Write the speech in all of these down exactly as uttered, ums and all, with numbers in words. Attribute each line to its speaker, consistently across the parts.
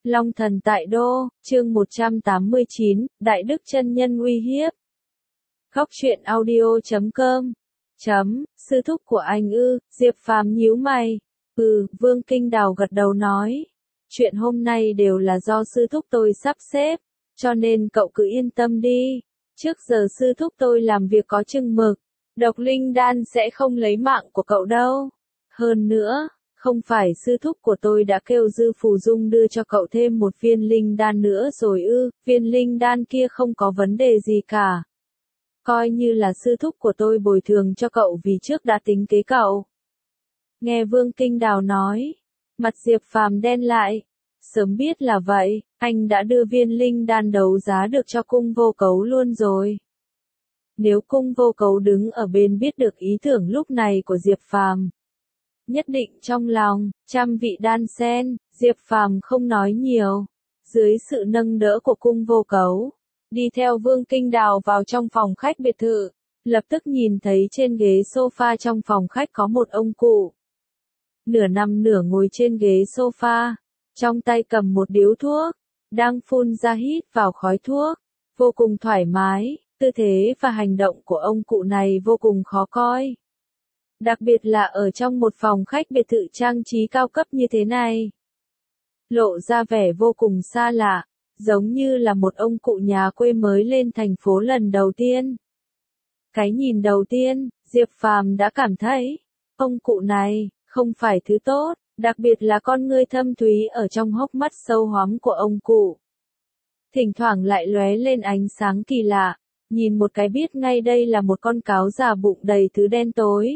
Speaker 1: Long thần tại đô, chương một trăm tám mươi chín, Đại Đức chân nhân uy hiếp. Góc truyện audio chấm com. Chấm, sư thúc của anh ư, Diệp Phàm nhíu mày. Ừ, Vương Kinh Đào gật đầu nói. Chuyện hôm nay đều là do sư thúc tôi sắp xếp, cho nên cậu cứ yên tâm đi. Trước giờ sư thúc tôi làm việc có chừng mực, độc linh đan sẽ không lấy mạng của cậu đâu. Hơn nữa, không phải sư thúc của tôi đã kêu Dư Phù Dung đưa cho cậu thêm một viên linh đan nữa rồi ư, viên linh đan kia không có vấn đề gì cả. Coi như là sư thúc của tôi bồi thường cho cậu vì trước đã tính kế cậu. Nghe Vương Kinh Đào nói, mặt Diệp Phàm đen lại. Sớm biết là vậy, anh đã đưa viên linh đan đấu giá được cho Cung Vô Cấu luôn rồi. Nếu Cung Vô Cấu đứng ở bên biết được ý tưởng lúc này của Diệp Phàm, nhất định trong lòng, trăm vị đan sen, Diệp Phàm không nói nhiều. Dưới sự nâng đỡ của Cung Vô Cấu, đi theo Vương Kinh Đào vào trong phòng khách biệt thự, lập tức nhìn thấy trên ghế sofa trong phòng khách có một ông cụ. Nửa nằm nửa ngồi trên ghế sofa, trong tay cầm một điếu thuốc, đang phun ra hít vào khói thuốc, vô cùng thoải mái, tư thế và hành động của ông cụ này vô cùng khó coi. Đặc biệt là ở trong một phòng khách biệt thự trang trí cao cấp như thế này. Lộ ra vẻ vô cùng xa lạ, giống như là một ông cụ nhà quê mới lên thành phố lần đầu tiên. Cái nhìn đầu tiên, Diệp Phàm đã cảm thấy, ông cụ này, không phải thứ tốt, đặc biệt là con ngươi thâm thúy ở trong hốc mắt sâu hoắm của ông cụ. Thỉnh thoảng lại lóe lên ánh sáng kỳ lạ, nhìn một cái biết ngay đây là một con cáo già bụng đầy thứ đen tối.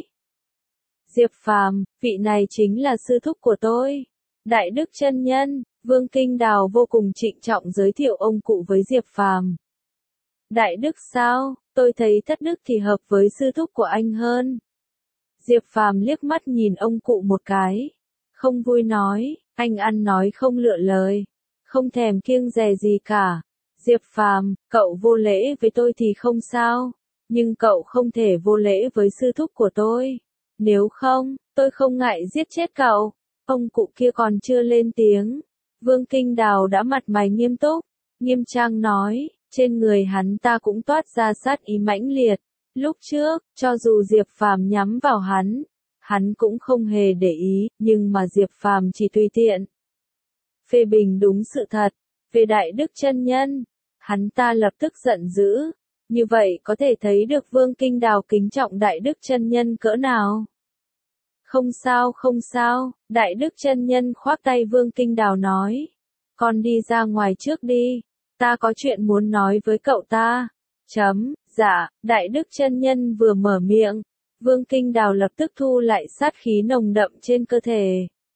Speaker 1: Diệp Phàm, vị này chính là sư thúc của tôi, Đại Đức chân nhân. Vương Kinh Đào vô cùng trịnh trọng giới thiệu ông cụ với Diệp Phàm. Đại Đức sao, tôi thấy Thất Đức thì hợp với sư thúc của anh hơn. Diệp Phàm liếc mắt nhìn ông cụ một cái, không vui nói, anh ăn nói không lựa lời, không thèm kiêng dè gì cả. Diệp Phàm, cậu vô lễ với tôi thì không sao, nhưng cậu không thể vô lễ với sư thúc của tôi. Nếu không, tôi không ngại giết chết cậu. Ông cụ kia còn chưa lên tiếng, Vương Kinh Đào đã mặt mày nghiêm túc, nghiêm trang nói, trên người hắn ta cũng toát ra sát ý mãnh liệt. Lúc trước, cho dù Diệp Phàm nhắm vào hắn, hắn cũng không hề để ý, nhưng mà Diệp Phàm chỉ tùy tiện phê bình đúng sự thật về Đại Đức chân nhân, hắn ta lập tức giận dữ. Như vậy có thể thấy được Vương Kinh Đào kính trọng Đại Đức chân nhân cỡ nào. Không sao không sao, Đại Đức chân nhân khoác tay Vương Kinh Đào nói. Con đi ra ngoài trước đi, ta có chuyện muốn nói với cậu ta. Chấm, dạ, Đại Đức chân nhân vừa mở miệng, Vương Kinh Đào lập tức thu lại sát khí nồng đậm trên cơ thể.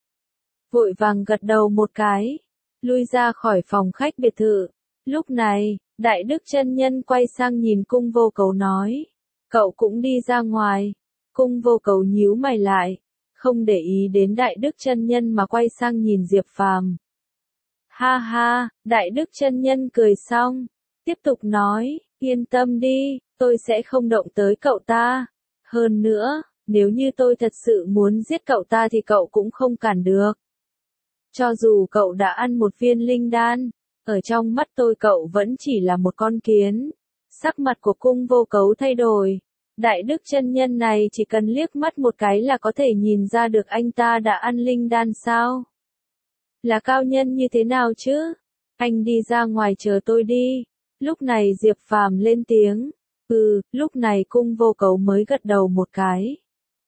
Speaker 1: Vội vàng gật đầu một cái, lui ra khỏi phòng khách biệt thự. Lúc này, Đại Đức chân nhân quay sang nhìn Cung Vô Cấu nói. Cậu cũng đi ra ngoài. Cung Vô Cấu nhíu mày lại, không để ý đến Đại Đức chân nhân mà quay sang nhìn Diệp Phàm. Ha ha, Đại Đức chân nhân cười xong, tiếp tục nói, yên tâm đi, tôi sẽ không động tới cậu ta. Hơn nữa, nếu như tôi thật sự muốn giết cậu ta thì cậu cũng không cản được. Cho dù cậu đã ăn một viên linh đan, ở trong mắt tôi cậu vẫn chỉ là một con kiến. Sắc mặt của Cung Vô Cấu thay đổi. Đại Đức chân nhân này chỉ cần liếc mắt một cái là có thể nhìn ra được anh ta đã ăn linh đan sao? Là cao nhân như thế nào chứ? Anh đi ra ngoài chờ tôi đi. Lúc này Diệp Phàm lên tiếng. Ừ, lúc này Cung Vô Cấu mới gật đầu một cái.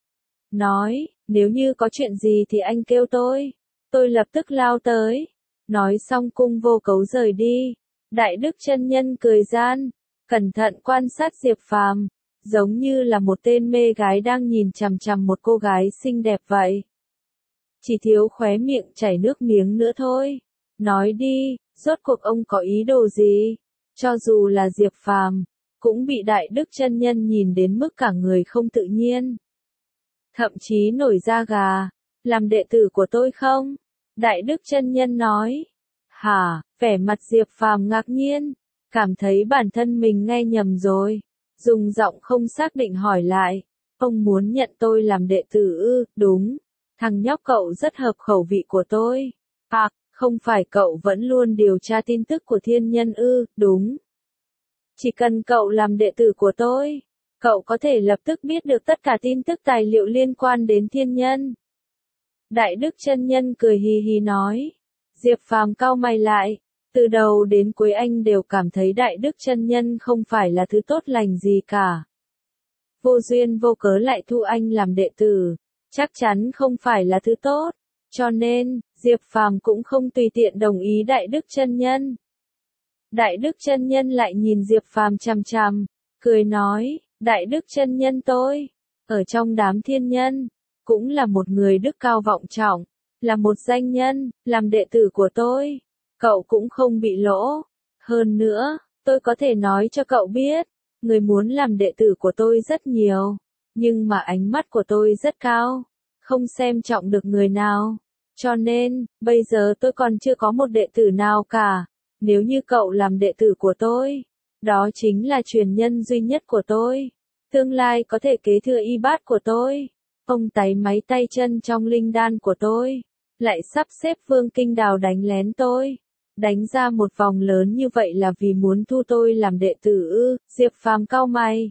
Speaker 1: Nói, nếu như có chuyện gì thì anh kêu tôi. Tôi lập tức lao tới. Nói xong Cung Vô Cấu rời đi. Đại Đức chân nhân cười gian, cẩn thận quan sát Diệp Phàm, giống như là một tên mê gái đang nhìn chằm chằm một cô gái xinh đẹp vậy. Chỉ thiếu khóe miệng chảy nước miếng nữa thôi. Nói đi, rốt cuộc ông có ý đồ gì? Cho dù là Diệp Phàm, cũng bị Đại Đức chân nhân nhìn đến mức cả người không tự nhiên. Thậm chí nổi da gà, làm đệ tử của tôi không? Đại Đức chân nhân nói. Hả, vẻ mặt Diệp Phàm ngạc nhiên, cảm thấy bản thân mình nghe nhầm rồi. Dùng giọng không xác định hỏi lại, ông muốn nhận tôi làm đệ tử ư? Đúng, thằng nhóc cậu rất hợp khẩu vị của tôi. À, Không phải cậu vẫn luôn điều tra tin tức của thiên nhân ư? Đúng. Chỉ cần cậu làm đệ tử của tôi, cậu có thể lập tức biết được tất cả tin tức tài liệu liên quan đến thiên nhân. Đại Đức Chân Nhân cười hì hì nói. Diệp Phàm cau mày lại, từ đầu đến cuối anh đều cảm thấy Đại Đức Chân Nhân không phải là thứ tốt lành gì cả. Vô duyên vô cớ lại thu anh làm đệ tử, chắc chắn không phải là thứ tốt, cho nên, Diệp Phàm cũng không tùy tiện đồng ý Đại Đức Chân Nhân. Đại Đức Chân Nhân lại nhìn Diệp Phàm chằm chằm, cười nói, Đại Đức Chân Nhân tôi, ở trong đám thiên nhân, cũng là một người đức cao vọng trọng, là một danh nhân, làm đệ tử của tôi, cậu cũng không bị lỗ. Hơn nữa, tôi có thể nói cho cậu biết, người muốn làm đệ tử của tôi rất nhiều, nhưng mà ánh mắt của tôi rất cao, không xem trọng được người nào. Cho nên, bây giờ tôi còn chưa có một đệ tử nào cả. Nếu như cậu làm đệ tử của tôi, đó chính là truyền nhân duy nhất của tôi. Tương lai có thể kế thừa y bát của tôi. Ông táy máy tay chân trong linh đan của tôi. Lại sắp xếp Vương Kinh Đào đánh lén tôi. Đánh ra một vòng lớn như vậy là vì muốn thu tôi làm đệ tử ư? Diệp Phàm cau mày.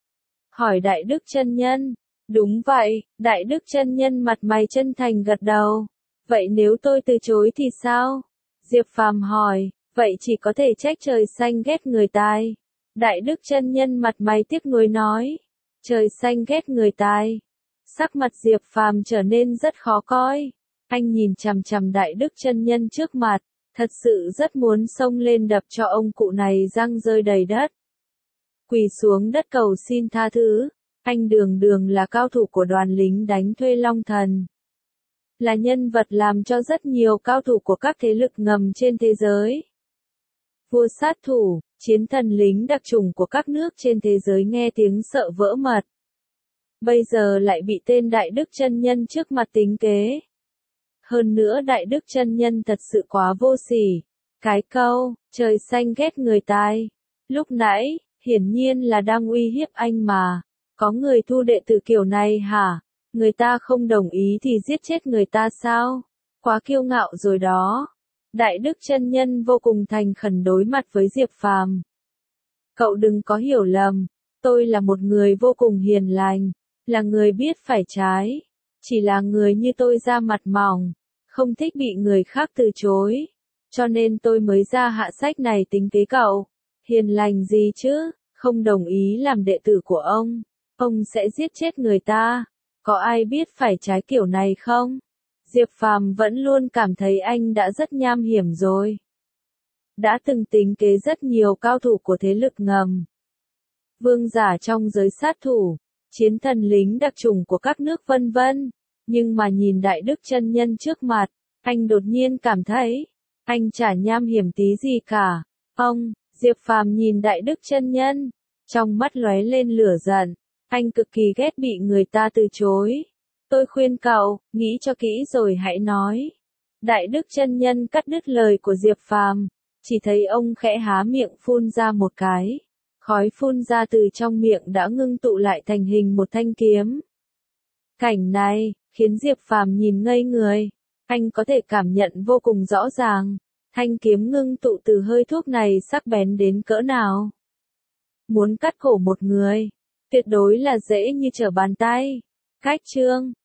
Speaker 1: Hỏi Đại Đức Chân Nhân. Đúng vậy, Đại Đức Chân Nhân mặt mày chân thành gật đầu. Vậy nếu tôi từ chối thì sao? Diệp Phàm hỏi. Vậy chỉ có thể trách trời xanh ghét người tài. Đại Đức Chân Nhân mặt mày tiếc nuối nói. Trời xanh ghét người tài. Sắc mặt Diệp Phàm trở nên rất khó coi. Anh nhìn chằm chằm Đại Đức Chân Nhân trước mặt, thật sự rất muốn xông lên đập cho ông cụ này răng rơi đầy đất. Quỳ xuống đất cầu xin tha thứ. Anh đường đường là cao thủ của đoàn lính đánh thuê Long Thần. Là nhân vật làm cho rất nhiều cao thủ của các thế lực ngầm trên thế giới. Vua sát thủ, chiến thần lính đặc chủng của các nước trên thế giới nghe tiếng sợ vỡ mật. Bây giờ lại bị tên Đại Đức Chân Nhân trước mặt tính kế. Hơn nữa Đại Đức Chân Nhân thật sự quá vô sỉ. Cái câu, trời xanh ghét người tài. Lúc nãy, hiển nhiên là đang uy hiếp anh mà. Có người thu đệ tử kiểu này hả? Người ta không đồng ý thì giết chết người ta sao? Quá kiêu ngạo rồi đó. Đại Đức Chân Nhân vô cùng thành khẩn đối mặt với Diệp Phàm. Cậu đừng có hiểu lầm, tôi là một người vô cùng hiền lành, là người biết phải trái. Chỉ là người như tôi da mặt mỏng, không thích bị người khác từ chối. Cho nên tôi mới ra hạ sách này tính kế cậu. Hiền lành gì chứ, không đồng ý làm đệ tử của ông. Ông sẽ giết chết người ta. Có ai biết phải trái kiểu này không? Diệp Phàm vẫn luôn cảm thấy anh đã rất nham hiểm rồi. Đã từng tính kế rất nhiều cao thủ của thế lực ngầm. Vương giả trong giới sát thủ, chiến thần lính đặc chủng của các nước vân vân. Nhưng mà nhìn Đại Đức Chân Nhân trước mặt, anh đột nhiên cảm thấy, anh chả nham hiểm tí gì cả. Ông, Diệp Phàm nhìn Đại Đức Chân Nhân, trong mắt lóe lên lửa giận. Anh cực kỳ ghét bị người ta từ chối. Tôi khuyên cậu, nghĩ cho kỹ rồi hãy nói. Đại Đức Chân Nhân cắt đứt lời của Diệp Phàm, chỉ thấy ông khẽ há miệng phun ra một cái. Khói phun ra từ trong miệng đã ngưng tụ lại thành hình một thanh kiếm. Cảnh này, khiến Diệp Phàm nhìn ngây người. Anh có thể cảm nhận vô cùng rõ ràng. Thanh kiếm ngưng tụ từ hơi thuốc này sắc bén đến cỡ nào. Muốn cắt cổ một người, tuyệt đối là dễ như trở bàn tay. Cách chương